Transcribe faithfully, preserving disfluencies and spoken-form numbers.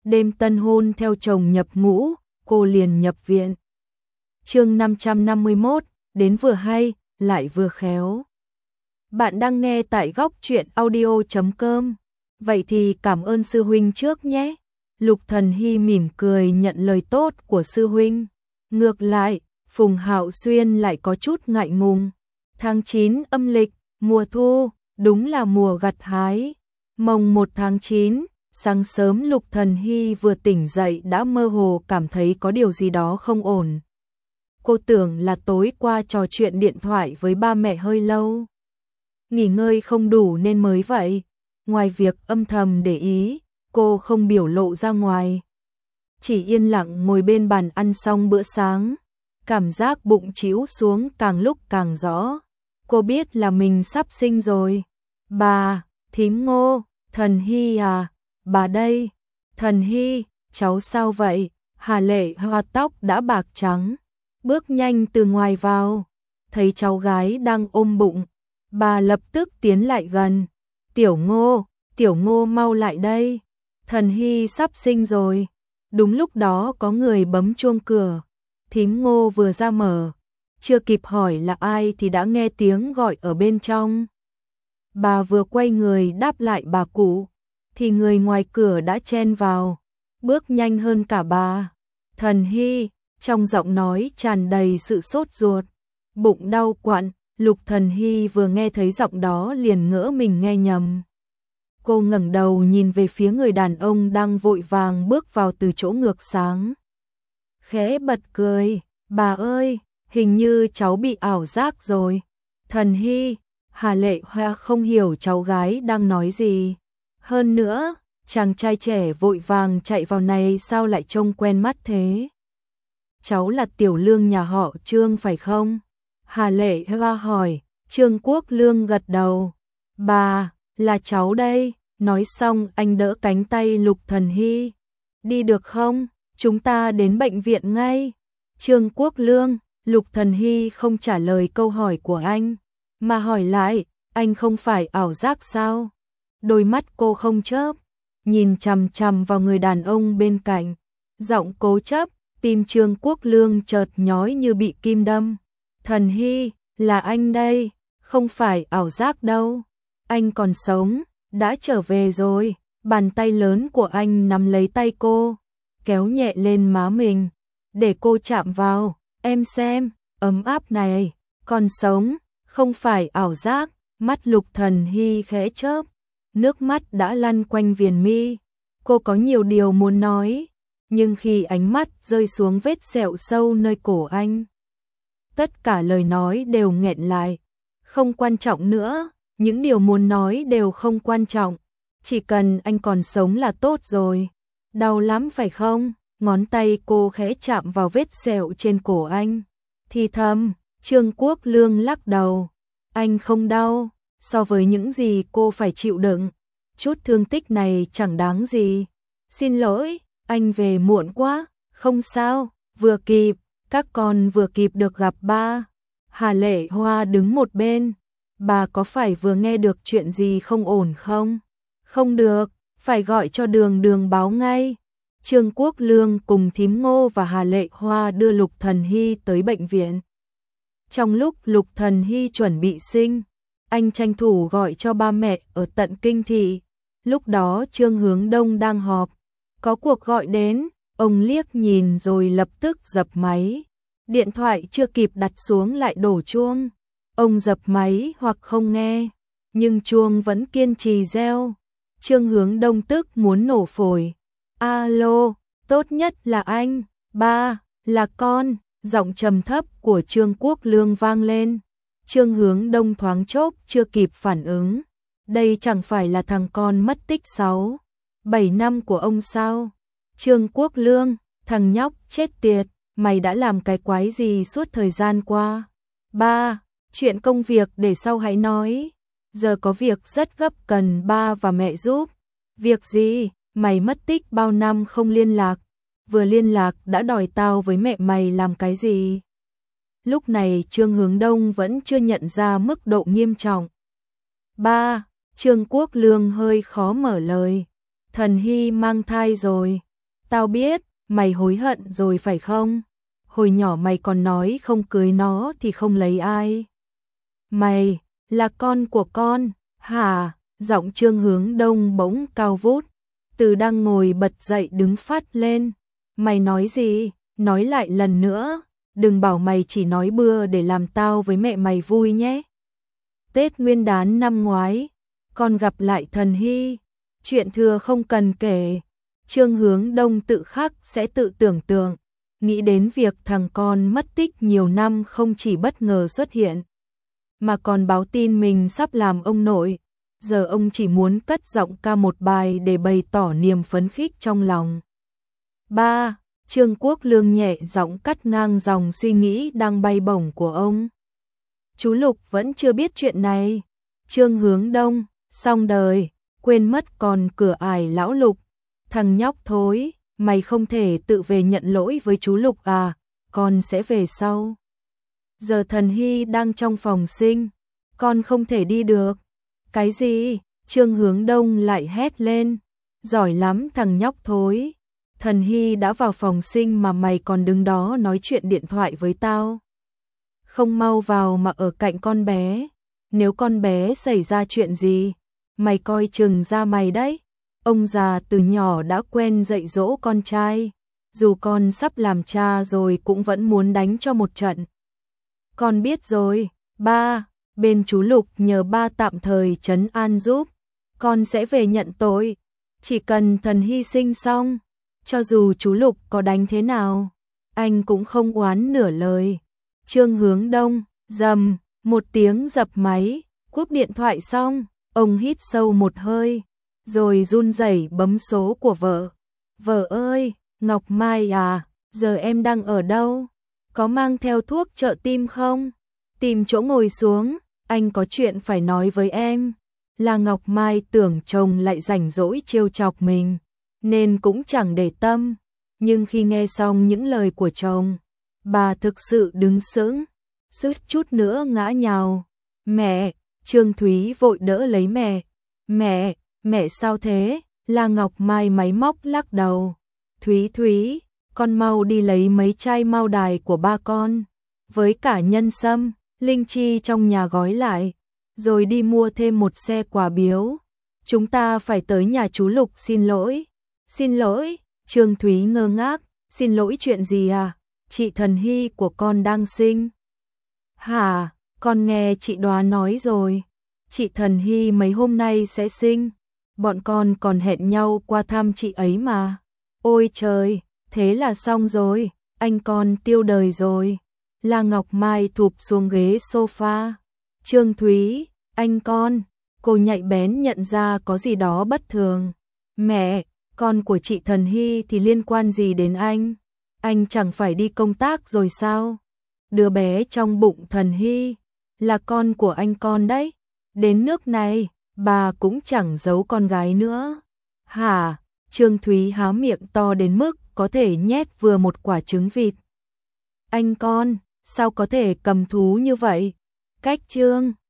đêm tân hôn theo chồng nhập ngũ, cô liền nhập viện. Chương năm trăm năm mươi mốt, đến vừa hay, lại vừa khéo. Bạn đang nghe tại góc truyện audio chấm com. Vậy thì cảm ơn sư huynh trước nhé. Lục Thần Hy mỉm cười nhận lời tốt của sư huynh. Ngược lại, Phùng Hạo Xuyên lại có chút ngại ngùng. Tháng chín âm lịch, mùa thu, đúng là mùa gặt hái. Mồng một tháng chín, sáng sớm Lục Thần Hy vừa tỉnh dậy đã mơ hồ cảm thấy có điều gì đó không ổn. Cô tưởng là tối qua trò chuyện điện thoại với ba mẹ hơi lâu. Nghỉ ngơi không đủ nên mới vậy. Ngoài việc âm thầm để ý, cô không biểu lộ ra ngoài. Chỉ yên lặng ngồi bên bàn ăn xong bữa sáng. Cảm giác bụng trĩu xuống càng lúc càng rõ. Cô biết là mình sắp sinh rồi. Bà, thím Ngô, Thần Hy à, bà đây. Thần Hy, cháu sao vậy? Hà Lệ Hoa tóc đã bạc trắng. Bước nhanh từ ngoài vào. Thấy cháu gái đang ôm bụng. Bà lập tức tiến lại gần. Tiểu Ngô, Tiểu Ngô mau lại đây. Thần Hy sắp sinh rồi. Đúng lúc đó có người bấm chuông cửa. Thím Ngô vừa ra mở. Chưa kịp hỏi là ai thì đã nghe tiếng gọi ở bên trong. Bà vừa quay người đáp lại bà cụ. Thì người ngoài cửa đã chen vào. Bước nhanh hơn cả bà. Thần Hy, trong giọng nói tràn đầy sự sốt ruột. Bụng đau quặn. Lục Thần Hy vừa nghe thấy giọng đó liền ngỡ mình nghe nhầm. Cô ngẩng đầu nhìn về phía người đàn ông đang vội vàng bước vào từ chỗ ngược sáng. Khẽ bật cười, bà ơi, hình như cháu bị ảo giác rồi. Thần Hy, Hà Lệ Hoa không hiểu cháu gái đang nói gì. Hơn nữa, chàng trai trẻ vội vàng chạy vào này sao lại trông quen mắt thế? Cháu là Tiểu Lương nhà họ Trương phải không? Hà Lệ Hoa hỏi. Trương Quốc Lương gật đầu. Bà, là cháu đây. Nói xong anh đỡ cánh tay Lục Thần Hy. Đi được không? Chúng ta đến bệnh viện ngay. Trương Quốc Lương, Lục Thần Hy không trả lời câu hỏi của anh, mà hỏi lại, anh không phải ảo giác sao? Đôi mắt cô không chớp, nhìn chằm chằm vào người đàn ông bên cạnh, giọng cố chấp, tim Trương Quốc Lương chợt nhói như bị kim đâm. Thần Hy, là anh đây, không phải ảo giác đâu. Anh còn sống, đã trở về rồi. Bàn tay lớn của anh nắm lấy tay cô, kéo nhẹ lên má mình, để cô chạm vào. Em xem, ấm áp này, còn sống, không phải ảo giác. Mắt Lục Thần Hy khẽ chớp, nước mắt đã lăn quanh viền mi. Cô có nhiều điều muốn nói, nhưng khi ánh mắt rơi xuống vết sẹo sâu nơi cổ anh, tất cả lời nói đều nghẹn lại. Không quan trọng nữa, những điều muốn nói đều không quan trọng. Chỉ cần anh còn sống là tốt rồi. Đau lắm phải không? Ngón tay cô khẽ chạm vào vết sẹo trên cổ anh. Thì thầm, Trương Quốc Lương lắc đầu. Anh không đau, so với những gì cô phải chịu đựng. Chút thương tích này chẳng đáng gì. Xin lỗi, anh về muộn quá. Không sao, vừa kịp, các con vừa kịp được gặp ba. Hà Lệ Hoa đứng một bên. Bà có phải vừa nghe được chuyện gì không ổn không? Không được, phải gọi cho Đường Đường báo ngay. Trương Quốc Lương cùng thím Ngô và Hà Lệ Hoa đưa Lục Thần Hy tới bệnh viện. Trong lúc Lục Thần Hy chuẩn bị sinh, anh tranh thủ gọi cho ba mẹ ở tận kinh thị. Lúc đó Trương Hướng Đông đang họp, có cuộc gọi đến, ông liếc nhìn rồi lập tức dập máy. Điện thoại chưa kịp đặt xuống lại đổ chuông. Ông dập máy hoặc không nghe, nhưng chuông vẫn kiên trì reo. Trương Hướng Đông tức muốn nổ phổi. Alo, tốt nhất là anh, ba, là con. Giọng trầm thấp của Trương Quốc Lương vang lên. Trương Hướng Đông thoáng chốc chưa kịp phản ứng. Đây chẳng phải là thằng con mất tích sáu, bảy năm của ông sao? Trương Quốc Lương, thằng nhóc chết tiệt, mày đã làm cái quái gì suốt thời gian qua? Ba, chuyện công việc để sau hãy nói. Giờ có việc rất gấp cần ba và mẹ giúp. Việc gì? Mày mất tích bao năm không liên lạc. Vừa liên lạc đã đòi tao với mẹ mày làm cái gì? Lúc này Trương Hướng Đông vẫn chưa nhận ra mức độ nghiêm trọng. Ba, Trương Quốc Lương hơi khó mở lời. Thần Hy mang thai rồi. Tao biết, mày hối hận rồi phải không? Hồi nhỏ mày còn nói không cưới nó thì không lấy ai. Mày, là con của con, hả? Giọng Trương Hướng Đông bỗng cao vút. Từ đang ngồi bật dậy đứng phát lên. Mày nói gì? Nói lại lần nữa. Đừng bảo mày chỉ nói bừa để làm tao với mẹ mày vui nhé. Tết Nguyên đán năm ngoái, con gặp lại Thần Hy. Chuyện thừa không cần kể. Trương Hướng Đông tự khắc sẽ tự tưởng tượng. Nghĩ đến việc thằng con mất tích nhiều năm không chỉ bất ngờ xuất hiện, mà còn báo tin mình sắp làm ông nội. Giờ ông chỉ muốn cất giọng ca một bài để bày tỏ niềm phấn khích trong lòng. Ba, Trương Quốc Lương nhẹ giọng cắt ngang dòng suy nghĩ đang bay bổng của ông. Chú Lục vẫn chưa biết chuyện này. Trương Hướng Đông, xong đời, quên mất còn cửa ải lão Lục. Thằng nhóc thối, mày không thể tự về nhận lỗi với chú Lục à, con sẽ về sau. Giờ Thần Hy đang trong phòng sinh, con không thể đi được. Cái gì? Trương Hướng Đông lại hét lên. Giỏi lắm thằng nhóc thối. Thần Hy đã vào phòng sinh mà mày còn đứng đó nói chuyện điện thoại với tao. Không mau vào mà ở cạnh con bé. Nếu con bé xảy ra chuyện gì, mày coi chừng ra mày đấy. Ông già từ nhỏ đã quen dạy dỗ con trai. Dù con sắp làm cha rồi cũng vẫn muốn đánh cho một trận. Con biết rồi, ba. Bên chú Lục nhờ ba tạm thời trấn an giúp. Con sẽ về nhận tội. Chỉ cần Thần Hy sinh xong, cho dù chú Lục có đánh thế nào, anh cũng không oán nửa lời. Trương Hướng Đông, rầm, một tiếng dập máy, cúp điện thoại xong, ông hít sâu một hơi, rồi run rẩy bấm số của vợ. Vợ ơi, Ngọc Mai à, giờ em đang ở đâu? Có mang theo thuốc trợ tim không? Tìm chỗ ngồi xuống, anh có chuyện phải nói với em. Là Ngọc Mai tưởng chồng lại rảnh rỗi trêu chọc mình, nên cũng chẳng để tâm. Nhưng khi nghe xong những lời của chồng, bà thực sự đứng sững, suýt chút nữa ngã nhào. Mẹ, Trương Thúy vội đỡ lấy mẹ. Mẹ, mẹ sao thế? Là Ngọc Mai máy móc lắc đầu. Thúy Thúy, con mau đi lấy mấy chai mao đài của ba con, với cả nhân sâm, linh chi trong nhà gói lại, rồi đi mua thêm một xe quà biếu. Chúng ta phải tới nhà chú Lục xin lỗi. Xin lỗi? Trương Thúy ngơ ngác. Xin lỗi chuyện gì à? Chị Thần Hy của con đang sinh. Hả? Con nghe chị Đoá nói rồi. Chị Thần Hy mấy hôm nay sẽ sinh. Bọn con còn hẹn nhau qua thăm chị ấy mà. Ôi trời, thế là xong rồi. Anh con tiêu đời rồi. La Ngọc Mai thụp xuống ghế sofa. Trương Thúy, anh con. Cô nhạy bén nhận ra có gì đó bất thường. Mẹ, con của chị Thần Hy thì liên quan gì đến anh? Anh chẳng phải đi công tác rồi sao? Đứa bé trong bụng Thần Hy là con của anh con đấy. Đến nước này, bà cũng chẳng giấu con gái nữa. Hả? Trương Thúy há miệng to đến mức có thể nhét vừa một quả trứng vịt. Anh con, sao có thể cầm thú như vậy? Cách Trương